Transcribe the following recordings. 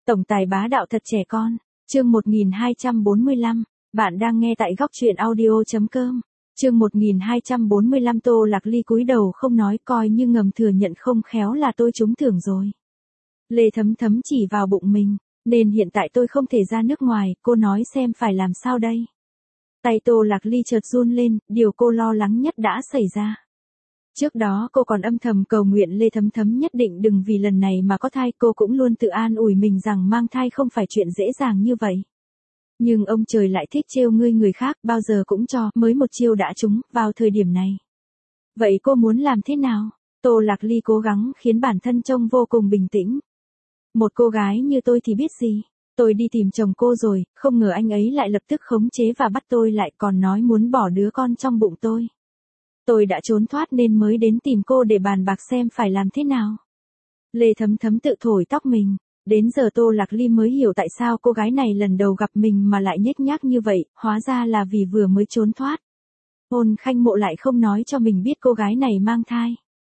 Tổng tài bá đạo thật trẻ con. Chương 1245. Bạn đang nghe tại góc truyện audio.com. Chương 1245 Tô Lạc Ly cúi đầu không nói, coi như ngầm thừa nhận không khéo là tôi trúng thưởng rồi. Lê Thấm Thấm chỉ vào bụng mình, nên hiện tại tôi không thể ra nước ngoài, cô nói xem phải làm sao đây. Tay Tô Lạc Ly chợt run lên, điều cô lo lắng nhất đã xảy ra. Trước đó cô còn âm thầm cầu nguyện Lê Thấm Thấm nhất định đừng vì lần này mà có thai, cô cũng luôn tự an ủi mình rằng mang thai không phải chuyện dễ dàng như vậy. Nhưng ông trời lại thích trêu ngươi người khác, bao giờ cũng cho, mới một chiêu đã trúng, vào thời điểm này. Vậy cô muốn làm thế nào? Tô Lạc Ly cố gắng khiến bản thân trông vô cùng bình tĩnh. Một cô gái như tôi thì biết gì? Tôi đi tìm chồng cô rồi, không ngờ anh ấy lại lập tức khống chế và bắt tôi lại, còn nói muốn bỏ đứa con trong bụng tôi. Tôi đã trốn thoát nên mới đến tìm cô để bàn bạc xem phải làm thế nào. Lê Thấm Thấm tự thổi tóc mình. Đến giờ Tô Lạc Ly mới hiểu tại sao cô gái này lần đầu gặp mình mà lại nhếch nhác như vậy, hóa ra là vì vừa mới trốn thoát. Ôn Khanh Mộ lại không nói cho mình biết cô gái này mang thai.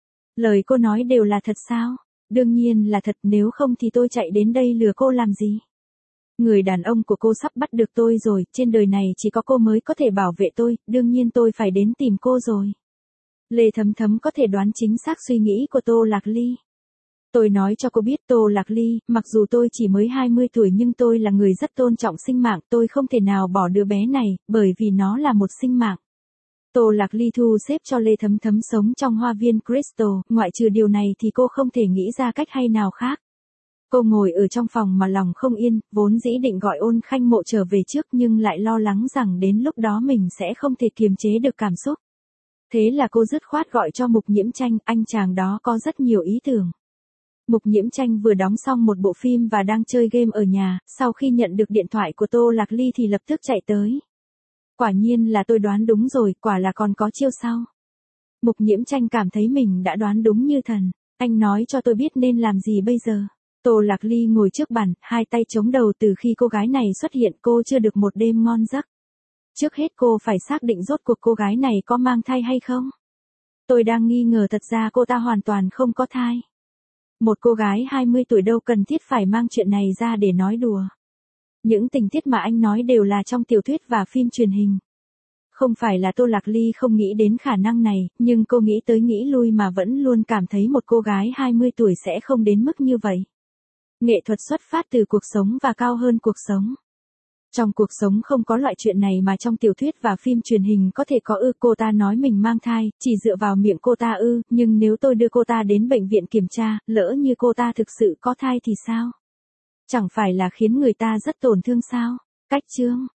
Lời cô nói đều là thật sao? Đương nhiên là thật, nếu không thì tôi chạy đến đây lừa cô làm gì? Người đàn ông của cô sắp bắt được tôi rồi, trên đời này chỉ có cô mới có thể bảo vệ tôi, đương nhiên tôi phải đến tìm cô rồi. Lê Thấm Thấm có thể đoán chính xác suy nghĩ của Tô Lạc Ly. Tôi nói cho cô biết Tô Lạc Ly, mặc dù tôi chỉ mới 20 tuổi nhưng tôi là người rất tôn trọng sinh mạng, tôi không thể nào bỏ đứa bé này, bởi vì nó là một sinh mạng. Tô Lạc Ly thu xếp cho Lê Thấm Thấm sống trong hoa viên Crystal, ngoại trừ điều này thì cô không thể nghĩ ra cách hay nào khác. Cô ngồi ở trong phòng mà lòng không yên, vốn dĩ định gọi Ôn Khanh Mộ trở về trước nhưng lại lo lắng rằng đến lúc đó mình sẽ không thể kiềm chế được cảm xúc. Thế là cô dứt khoát gọi cho Mục Nhiễm Tranh, anh chàng đó có rất nhiều ý tưởng. Mục Nhiễm Tranh vừa đóng xong một bộ phim và đang chơi game ở nhà, sau khi nhận được điện thoại của Tô Lạc Ly thì lập tức chạy tới. Quả nhiên là tôi đoán đúng rồi, quả là còn có chiêu sau. Mục Nhiễm Tranh cảm thấy mình đã đoán đúng như thần, anh nói cho tôi biết nên làm gì bây giờ. Tô Lạc Ly ngồi trước bàn, hai tay chống đầu, từ khi cô gái này xuất hiện cô chưa được một đêm ngon giấc. Trước hết cô phải xác định rốt cuộc cô gái này có mang thai hay không. Tôi đang nghi ngờ thật ra cô ta hoàn toàn không có thai. Một cô gái 20 tuổi đâu cần thiết phải mang chuyện này ra để nói đùa. Những tình tiết mà anh nói đều là trong tiểu thuyết và phim truyền hình. Không phải là Tô Lạc Ly không nghĩ đến khả năng này, nhưng cô nghĩ tới nghĩ lui mà vẫn luôn cảm thấy một cô gái 20 tuổi sẽ không đến mức như vậy. Nghệ thuật xuất phát từ cuộc sống và cao hơn cuộc sống. Trong cuộc sống không có loại chuyện này mà trong tiểu thuyết và phim truyền hình có thể có cô ta nói mình mang thai, chỉ dựa vào miệng cô ta nhưng nếu tôi đưa cô ta đến bệnh viện kiểm tra, lỡ như cô ta thực sự có thai thì sao? Chẳng phải là khiến người ta rất tổn thương sao? Cách chương.